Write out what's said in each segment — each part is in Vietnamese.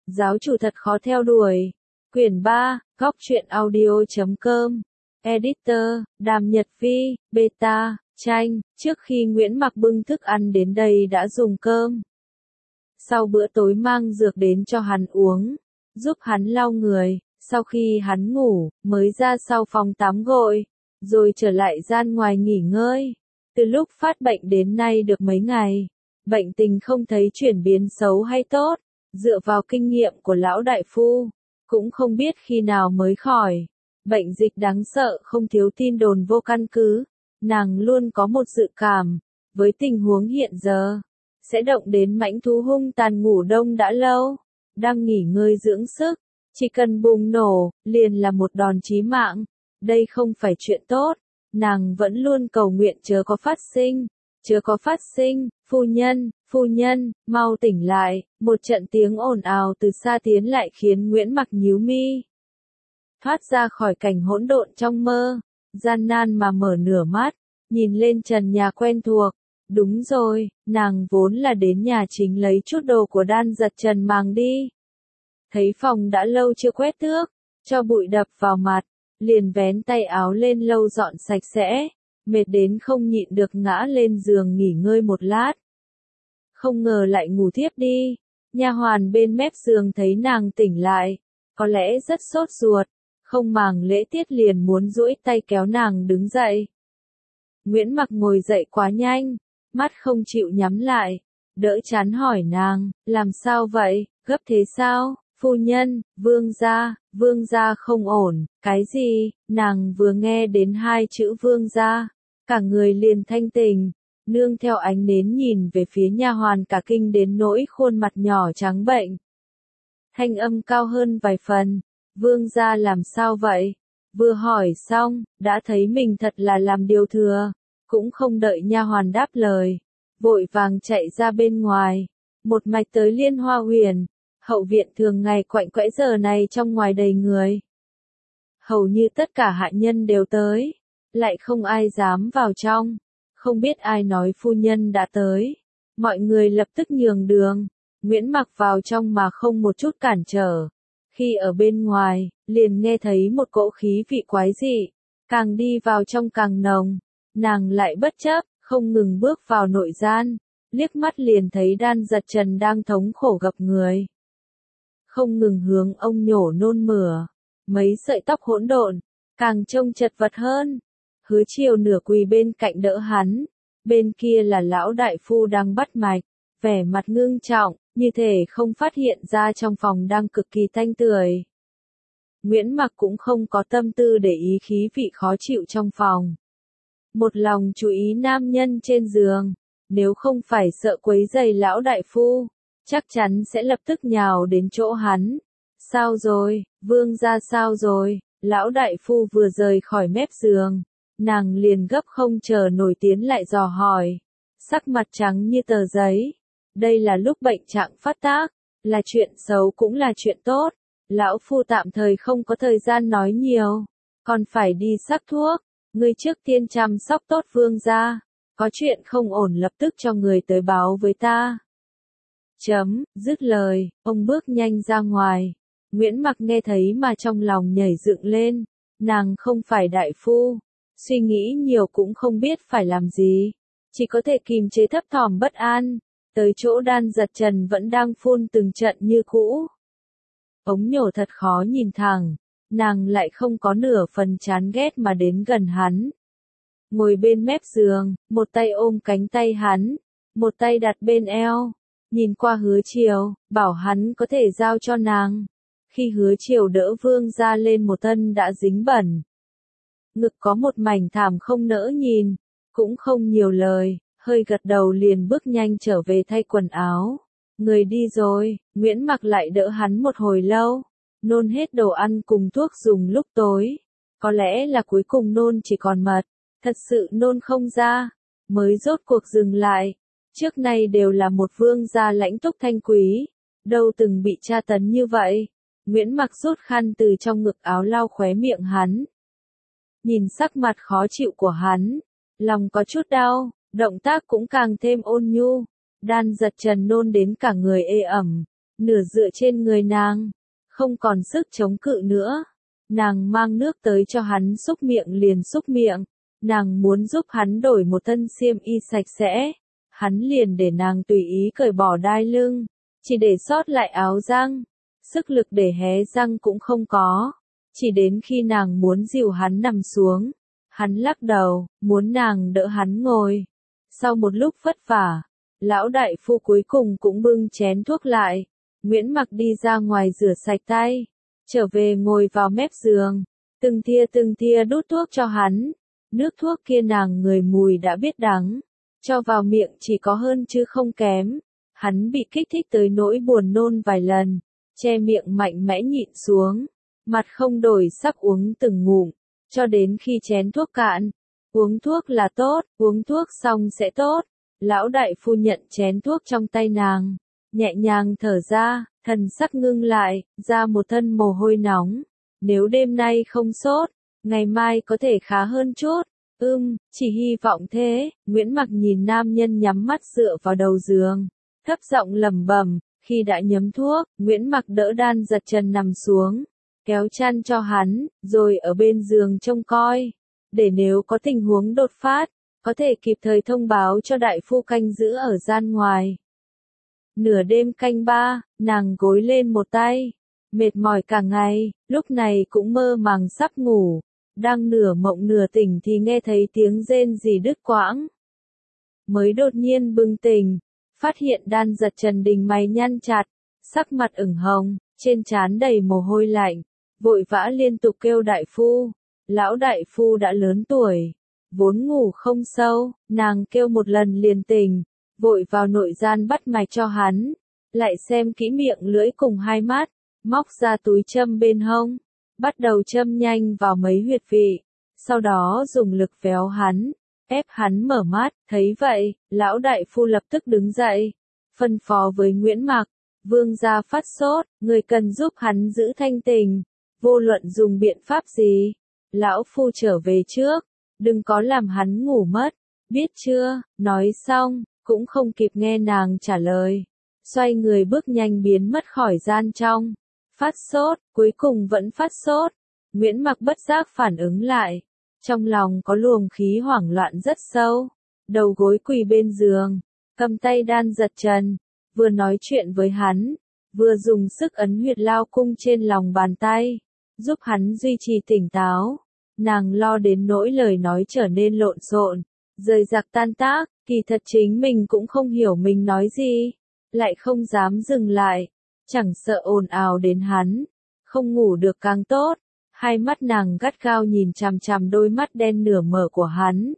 Giáo chủ thật khó theo đuổi. Quyển 3, góc truyện audio.com. Editor, Đàm Nhật Vi, Beta, Tranh. Trước khi Nguyễn Mặc bưng thức ăn đến đây đã dùng cơm. Sau bữa tối mang dược đến cho hắn uống, giúp hắn lau người, sau khi hắn ngủ, mới ra sau phòng tắm gội, rồi trở lại gian ngoài nghỉ ngơi. Từ lúc phát bệnh đến nay được mấy ngày, bệnh tình không thấy chuyển biến xấu hay tốt, dựa vào kinh nghiệm của lão đại phu, cũng không biết khi nào mới khỏi. Bệnh dịch đáng sợ không thiếu tin đồn vô căn cứ, nàng luôn có một dự cảm, với tình huống hiện giờ, sẽ động đến mãnh thú hung tàn ngủ đông đã lâu, đang nghỉ ngơi dưỡng sức, chỉ cần bùng nổ, liền là một đòn chí mạng. Đây không phải chuyện tốt, nàng vẫn luôn cầu nguyện chớ có phát sinh, phu nhân, mau tỉnh lại. Một trận tiếng ồn ào từ xa tiến lại khiến Nguyễn Mặc nhíu mi. Thoát ra khỏi cảnh hỗn độn trong mơ, gian nan mà mở nửa mắt, nhìn lên trần nhà quen thuộc. Đúng rồi, nàng vốn là đến nhà chính lấy chút đồ của Đan Giật Trần mang đi. Thấy phòng đã lâu chưa quét tước, cho bụi đập vào mặt, liền vén tay áo lên lau dọn sạch sẽ, mệt đến không nhịn được ngã lên giường nghỉ ngơi một lát. Không ngờ lại ngủ thiếp đi, nha hoàn bên mép giường thấy nàng tỉnh lại, có lẽ rất sốt ruột, không màng lễ tiết liền muốn duỗi tay kéo nàng đứng dậy. Nguyễn Mặc ngồi dậy quá nhanh, mắt không chịu nhắm lại, đỡ chán hỏi nàng, làm sao vậy, gấp thế sao? Phu nhân, vương gia không ổn. Cái gì? Nàng vừa nghe đến hai chữ vương gia, cả người liền thanh tỉnh, nương theo ánh nến nhìn về phía nha hoàn cả kinh đến nỗi khuôn mặt nhỏ trắng bệnh. Thanh âm cao hơn vài phần, vương gia làm sao vậy? Vừa hỏi xong, đã thấy mình thật là làm điều thừa, cũng không đợi nha hoàn đáp lời, vội vàng chạy ra bên ngoài, một mạch tới Liên Hoa Huyền. Hậu viện thường ngày quạnh quẽ giờ này trong ngoài đầy người. Hầu như tất cả hạ nhân đều tới, lại không ai dám vào trong, không biết ai nói phu nhân đã tới. Mọi người lập tức nhường đường, Nguyễn Mặc vào trong mà không một chút cản trở. Khi ở bên ngoài, liền nghe thấy một cỗ khí vị quái dị, càng đi vào trong càng nồng, nàng lại bất chấp, không ngừng bước vào nội gian, liếc mắt liền thấy Đan Giật Trần đang thống khổ gập người. Không ngừng hướng ông nhổ nôn mửa, mấy sợi tóc hỗn độn, càng trông chật vật hơn. Hứa Chiều nửa quỳ bên cạnh đỡ hắn, bên kia là lão đại phu đang bắt mạch, vẻ mặt ngưng trọng, như thể không phát hiện ra trong phòng đang cực kỳ tanh tưởi. Nguyễn Mặc cũng không có tâm tư để ý khí vị khó chịu trong phòng. Một lòng chú ý nam nhân trên giường, nếu không phải sợ quấy rầy lão đại phu, chắc chắn sẽ lập tức nhào đến chỗ hắn. Sao rồi, vương gia sao rồi? Lão đại phu vừa rời khỏi mép giường, nàng liền gấp không chờ nổi tiến lại dò hỏi, sắc mặt trắng như tờ giấy. Đây là lúc bệnh trạng phát tác, là chuyện xấu cũng là chuyện tốt. Lão phu tạm thời không có thời gian nói nhiều, còn phải đi sắc thuốc. Ngươi trước tiên chăm sóc tốt vương gia, có chuyện không ổn lập tức cho người tới báo với ta. Dứt lời, ông bước nhanh ra ngoài. Nguyễn Mặc nghe thấy mà trong lòng nhảy dựng lên, nàng không phải đại phu, suy nghĩ nhiều cũng không biết phải làm gì, chỉ có thể kìm chế thấp thỏm bất an, tới chỗ Đan Giật Trần vẫn đang phun từng trận như cũ. Ống nhổ thật khó nhìn thẳng, nàng lại không có nửa phần chán ghét mà đến gần hắn. Ngồi bên mép giường, một tay ôm cánh tay hắn, một tay đặt bên eo. Nhìn qua Hứa Chiều, bảo hắn có thể giao cho nàng. Khi Hứa Chiều đỡ vương gia lên một thân đã dính bẩn, ngực có một mảnh thảm không nỡ nhìn, cũng không nhiều lời, hơi gật đầu liền bước nhanh trở về thay quần áo. Người đi rồi, Nguyễn Mặc lại đỡ hắn một hồi lâu, nôn hết đồ ăn cùng thuốc dùng lúc tối. Có lẽ là cuối cùng nôn chỉ còn mật, thật sự nôn không ra, mới rốt cuộc dừng lại. Trước nay đều là một vương gia lãnh túc thanh quý, đâu từng bị tra tấn như vậy. Nguyễn Mặc rút khăn từ trong ngực áo lau khóe miệng hắn. Nhìn sắc mặt khó chịu của hắn, lòng có chút đau, động tác cũng càng thêm ôn nhu. Đan Giật Trần nôn đến cả người ê ẩm, nửa dựa trên người nàng, không còn sức chống cự nữa. Nàng mang nước tới cho hắn xúc miệng liền xúc miệng, nàng muốn giúp hắn đổi một thân xiêm y sạch sẽ, hắn liền để nàng tùy ý cởi bỏ đai lưng, chỉ để sót lại áo răng, sức lực để hé răng cũng không có, chỉ đến khi nàng muốn dìu hắn nằm xuống, hắn lắc đầu, muốn nàng đỡ hắn ngồi. Sau một lúc vất vả, lão đại phu cuối cùng cũng bưng chén thuốc lại, Nguyễn Mặc đi ra ngoài rửa sạch tay, trở về ngồi vào mép giường, từng tia đút thuốc cho hắn, nước thuốc kia nàng người mùi đã biết đắng, cho vào miệng chỉ có hơn chứ không kém, hắn bị kích thích tới nỗi buồn nôn vài lần, che miệng mạnh mẽ nhịn xuống, mặt không đổi sắc uống từng ngụm, cho đến khi chén thuốc cạn. Uống thuốc là tốt, uống thuốc xong sẽ tốt. Lão đại phu nhận chén thuốc trong tay nàng, nhẹ nhàng thở ra, thần sắc ngưng lại, ra một thân mồ hôi nóng. Nếu đêm nay không sốt, ngày mai có thể khá hơn chút. Chỉ hy vọng thế. Nguyễn Mặc nhìn nam nhân nhắm mắt dựa vào đầu giường, thấp giọng lẩm bẩm. Khi đã nhấm thuốc, Nguyễn Mặc đỡ Đan Giật Trần nằm xuống, kéo chăn cho hắn, rồi ở bên giường trông coi, để nếu có tình huống đột phát, có thể kịp thời thông báo cho đại phu canh giữ ở gian ngoài. Nửa đêm canh 3, nàng gối lên một tay, mệt mỏi cả ngày, lúc này cũng mơ màng sắp ngủ, đang nửa mộng nửa tỉnh thì nghe thấy tiếng rên rỉ đứt quãng. Mới đột nhiên bừng tỉnh, phát hiện Đan Giật Trần đình mày nhăn chặt, sắc mặt ửng hồng, trên trán đầy mồ hôi lạnh, vội vã liên tục kêu đại phu. Lão đại phu đã lớn tuổi, vốn ngủ không sâu, nàng kêu một lần liền tỉnh, vội vào nội gian bắt mạch cho hắn, lại xem kỹ miệng lưỡi cùng hai mắt, móc ra túi châm bên hông, bắt đầu châm nhanh vào mấy huyệt vị, sau đó dùng lực véo hắn, ép hắn mở mắt. Thấy vậy, lão đại phu lập tức đứng dậy, phân phó với Nguyễn Mặc, vương gia phát sốt, người cần giúp hắn giữ thanh tình, vô luận dùng biện pháp gì. Lão phu trở về trước, đừng có làm hắn ngủ mất, biết chưa? Nói xong, cũng không kịp nghe nàng trả lời, xoay người bước nhanh biến mất khỏi gian trong. Phát sốt, cuối cùng vẫn phát sốt. Nguyễn Mặc bất giác phản ứng lại, trong lòng có luồng khí hoảng loạn rất sâu, đầu gối quỳ bên giường, cầm tay Đan Giật Trần, vừa nói chuyện với hắn, vừa dùng sức ấn huyệt lao cung trên lòng bàn tay, giúp hắn duy trì tỉnh táo. Nàng lo đến nỗi lời nói trở nên lộn xộn, rời rạc tan tác, kỳ thật chính mình cũng không hiểu mình nói gì, lại không dám dừng lại, chẳng sợ ồn ào đến hắn, không ngủ được càng tốt. Hai mắt nàng gắt gao nhìn chằm chằm đôi mắt đen nửa mở của hắn,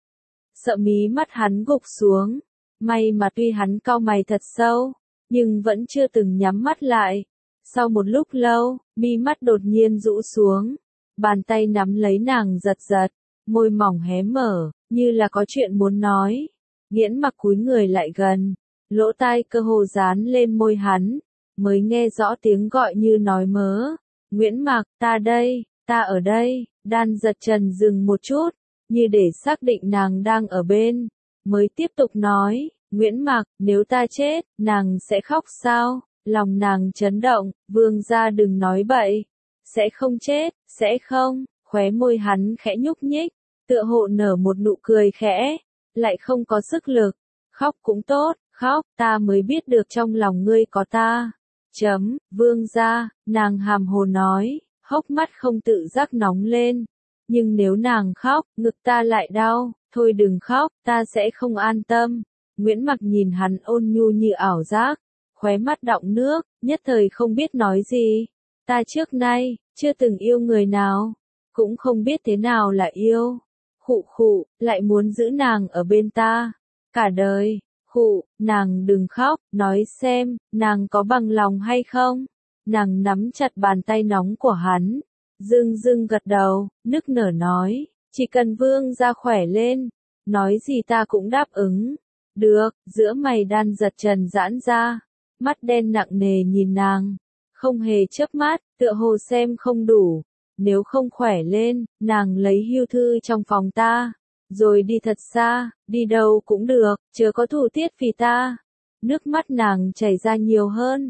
sợ mí mắt hắn gục xuống, may mà tuy hắn cau mày thật sâu, nhưng vẫn chưa từng nhắm mắt lại. Sau một lúc lâu, mí mắt đột nhiên rũ xuống, bàn tay nắm lấy nàng giật giật, môi mỏng hé mở, như là có chuyện muốn nói. Nghiễn Mặc cúi người lại gần, lỗ tai cơ hồ dán lên môi hắn, mới nghe rõ tiếng gọi như nói mớ. Nguyễn Mặc, ta đây, ta ở đây. Đan Giật Trần dừng một chút, như để xác định nàng đang ở bên, mới tiếp tục nói, Nguyễn Mặc, nếu ta chết, nàng sẽ khóc sao? Lòng nàng chấn động, vương gia đừng nói bậy, sẽ không chết, sẽ không. Khóe môi hắn khẽ nhúc nhích, tựa hồ nở một nụ cười khẽ, lại không có sức lực. Khóc cũng tốt, khóc, ta mới biết được trong lòng ngươi có ta. Vương gia, nàng hàm hồ nói, hốc mắt không tự giác nóng lên. Nhưng nếu nàng khóc, ngực ta lại đau, thôi đừng khóc, ta sẽ không an tâm. Nguyễn Mặc nhìn hắn ôn nhu như ảo giác, khóe mắt đọng nước, nhất thời không biết nói gì. Ta trước nay, chưa từng yêu người nào, cũng không biết thế nào là yêu. Khụ khụ, lại muốn giữ nàng ở bên ta, cả đời. Khụ, nàng đừng khóc, nói xem, nàng có bằng lòng hay không? Nàng nắm chặt bàn tay nóng của hắn, dưng gật đầu, nức nở nói, chỉ cần vương gia khỏe lên, nói gì ta cũng đáp ứng. Được, giữa mày Đan Giật Trần giãn ra, mắt đen nặng nề nhìn nàng, không hề chớp mắt, tựa hồ xem không đủ. Nếu không khỏe lên, nàng lấy hưu thư trong phòng ta, rồi đi thật xa, đi đâu cũng được, chớ có thủ tiết vì ta. Nước mắt nàng chảy ra nhiều hơn,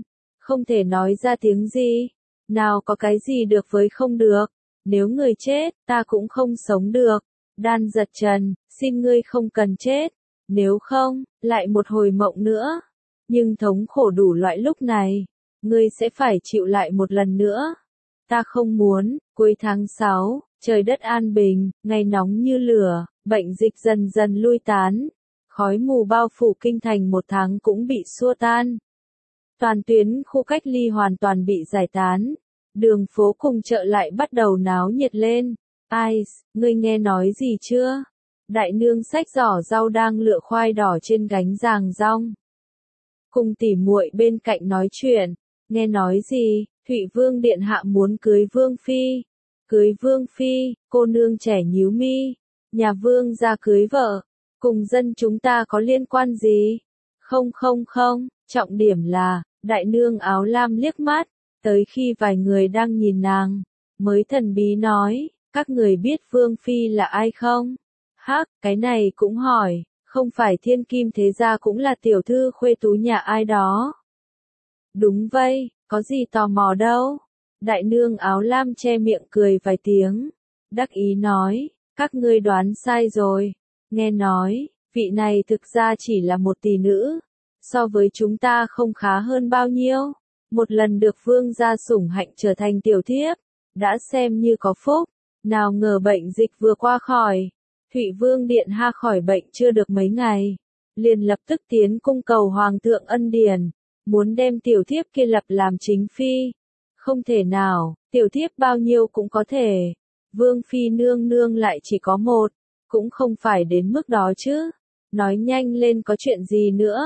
không thể nói ra tiếng gì. Nào có cái gì được với không được, nếu người chết, ta cũng không sống được. Đan giật trần, xin ngươi không cần chết, nếu không, lại một hồi mộng nữa. Nhưng thống khổ đủ loại lúc này, ngươi sẽ phải chịu lại một lần nữa. Ta không muốn. Cuối tháng 6, trời đất an bình, ngày nóng như lửa, bệnh dịch dần dần lui tán. Khói mù bao phủ kinh thành một tháng cũng bị xua tan. Toàn tuyến khu cách ly hoàn toàn bị giải tán. Đường phố cùng chợ lại bắt đầu náo nhiệt lên. Ai, ngươi nghe nói gì chưa? Đại nương xách giỏ rau đang lựa khoai đỏ trên gánh giàng rong. Cùng tỉ muội bên cạnh nói chuyện, nghe nói gì, Thụy Vương điện hạ muốn cưới Vương Phi. Cưới Vương Phi, cô nương trẻ nhíu mi. Nhà Vương gia cưới vợ, cùng dân chúng ta có liên quan gì? Không, trọng điểm là, đại nương áo lam liếc mắt, tới khi vài người đang nhìn nàng, mới thần bí nói, các người biết Vương Phi là ai không? Hắc, cái này cũng hỏi, không phải thiên kim thế gia cũng là tiểu thư khuê tú nhà ai đó. Đúng vậy, có gì tò mò đâu. Đại nương áo lam che miệng cười vài tiếng, đắc ý nói, các ngươi đoán sai rồi. Nghe nói, vị này thực ra chỉ là một tỷ nữ, so với chúng ta không khá hơn bao nhiêu. Một lần được vương gia sủng hạnh trở thành tiểu thiếp, đã xem như có phúc, nào ngờ bệnh dịch vừa qua khỏi. Thụy Vương điện hạ khỏi bệnh chưa được mấy ngày, liền lập tức tiến cung cầu hoàng thượng ân điển, muốn đem tiểu thiếp kia lập làm chính phi. Không thể nào, tiểu thiếp bao nhiêu cũng có thể. Vương Phi nương nương lại chỉ có một, cũng không phải đến mức đó chứ. Nói nhanh lên có chuyện gì nữa?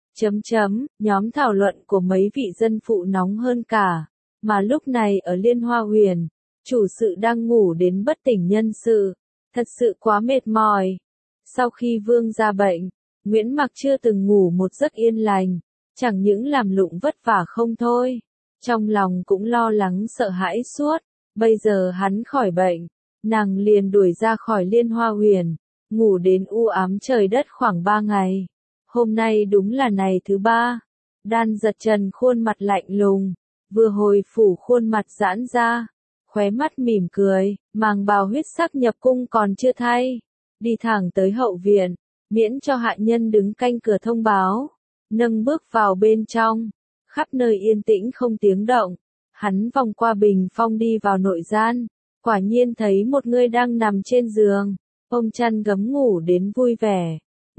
Nhóm thảo luận của mấy vị dân phụ nóng hơn cả. Mà lúc này ở Liên Hoa Huyền, chủ sự đang ngủ đến bất tỉnh nhân sự. Thật sự quá mệt mỏi. Sau khi vương ra bệnh, Nguyễn Mặc chưa từng ngủ một giấc yên lành. Chẳng những làm lụng vất vả không thôi, trong lòng cũng lo lắng sợ hãi suốt. Bây giờ hắn khỏi bệnh, nàng liền đuổi ra khỏi Liên Hoa Huyền, ngủ đến u ám trời đất khoảng 3 ngày. Hôm nay đúng là ngày thứ 3. Đan giật trần khuôn mặt lạnh lùng, vừa hồi phủ khuôn mặt giãn ra, khóe mắt mỉm cười, màng bào huyết sắc nhập cung còn chưa thay, đi thẳng tới hậu viện, miễn cho hạ nhân đứng canh cửa thông báo, nâng bước vào bên trong, khắp nơi yên tĩnh không tiếng động. Hắn vòng qua bình phong đi vào nội gian, quả nhiên thấy một người đang nằm trên giường, ôm chăn gấm ngủ đến vui vẻ.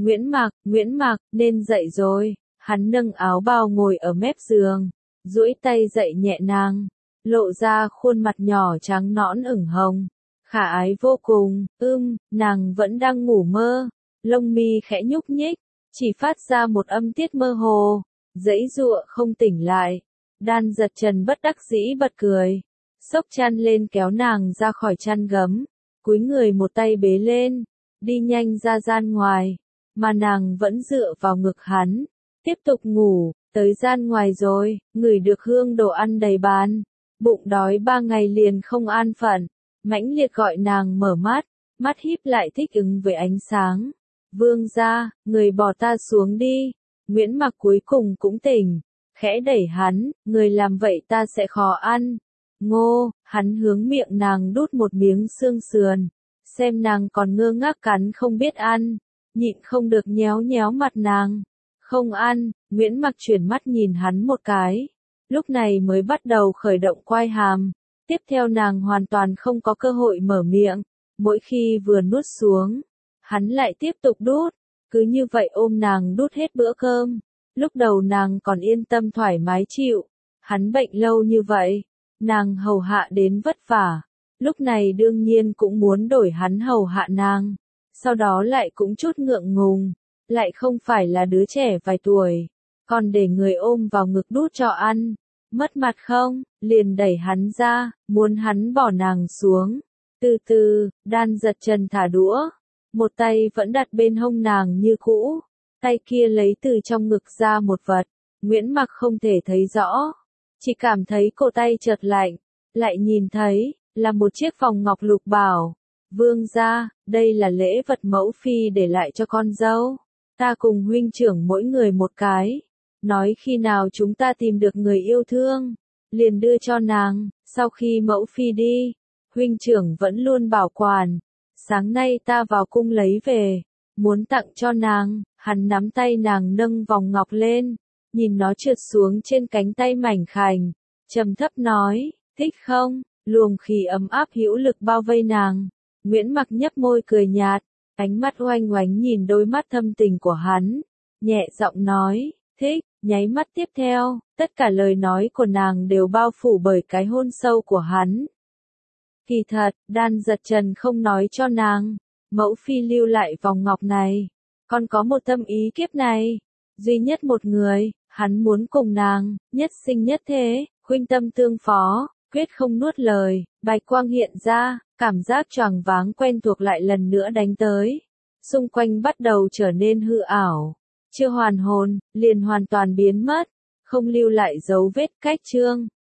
Nguyễn Mặc, nên dậy rồi. Hắn nâng áo bào ngồi ở mép giường, duỗi tay dậy nhẹ nàng, lộ ra khuôn mặt nhỏ trắng nõn ửng hồng, khả ái vô cùng. Nàng vẫn đang ngủ mơ, lông mi khẽ nhúc nhích, chỉ phát ra một âm tiết mơ hồ, giãy giụa không tỉnh lại. Đan giật trần bất đắc dĩ bật cười, xốc chăn lên kéo nàng ra khỏi chăn gấm, cúi người một tay bế lên, đi nhanh ra gian ngoài, mà nàng vẫn dựa vào ngực hắn, tiếp tục ngủ. Tới gian ngoài rồi, ngửi được hương đồ ăn đầy bàn, bụng đói 3 ngày liền không an phận, mãnh liệt gọi nàng mở mắt, mắt híp lại thích ứng với ánh sáng. Vương gia, người bỏ ta xuống đi. Nguyễn Mặc cuối cùng cũng tỉnh, khẽ đẩy hắn, người làm vậy ta sẽ khó ăn. Ngô, hắn hướng miệng nàng đút một miếng xương sườn, xem nàng còn ngơ ngác cắn không biết ăn, nhịn không được nhéo nhéo mặt nàng. Không ăn. Nguyễn Mặc chuyển mắt nhìn hắn một cái, lúc này mới bắt đầu khởi động quai hàm, tiếp theo nàng hoàn toàn không có cơ hội mở miệng, mỗi khi vừa nuốt xuống, hắn lại tiếp tục đút, cứ như vậy ôm nàng đút hết bữa cơm. Lúc đầu nàng còn yên tâm thoải mái chịu, hắn bệnh lâu như vậy, nàng hầu hạ đến vất vả, lúc này đương nhiên cũng muốn đổi hắn hầu hạ nàng, sau đó lại cũng chút ngượng ngùng, lại không phải là đứa trẻ vài tuổi, còn để người ôm vào ngực đút cho ăn, mất mặt không? Liền đẩy hắn ra, muốn hắn bỏ nàng xuống. Từ từ, Đan giật trần thả đũa, một tay vẫn đặt bên hông nàng như cũ, tay kia lấy từ trong ngực ra một vật, Nguyễn Mặc không thể thấy rõ, chỉ cảm thấy cổ tay chợt lạnh, lại nhìn thấy, là một chiếc vòng ngọc lục bảo. Vương gia, đây là lễ vật mẫu phi để lại cho con dâu, ta cùng huynh trưởng mỗi người một cái. nói khi nào chúng ta tìm được người yêu thương, liền đưa cho nàng, sau khi mẫu phi đi, huynh trưởng vẫn luôn bảo quản, sáng nay ta vào cung lấy về, muốn tặng cho nàng, hắn nắm tay nàng nâng vòng ngọc lên, nhìn nó trượt xuống trên cánh tay mảnh khảnh, trầm thấp nói, thích không, luồng khí ấm áp hữu lực bao vây nàng, Nguyễn Mặc nhấp môi cười nhạt, ánh mắt oanh oánh nhìn đôi mắt thâm tình của hắn, nhẹ giọng nói, thích, nháy mắt tiếp theo, tất cả lời nói của nàng đều bao phủ bởi cái hôn sâu của hắn. Kỳ thật, Đan Giật Trần không nói cho nàng, mẫu phi lưu lại vòng ngọc này, còn có một tâm ý kiếp này, duy nhất một người, hắn muốn cùng nàng, nhất sinh nhất thế, khuynh tâm tương phó, quyết không nuốt lời, bạch quang hiện ra, cảm giác choáng váng quen thuộc lại lần nữa đánh tới, xung quanh bắt đầu trở nên hư ảo, chưa hoàn hồn, liền hoàn toàn biến mất, không lưu lại dấu vết cách chương.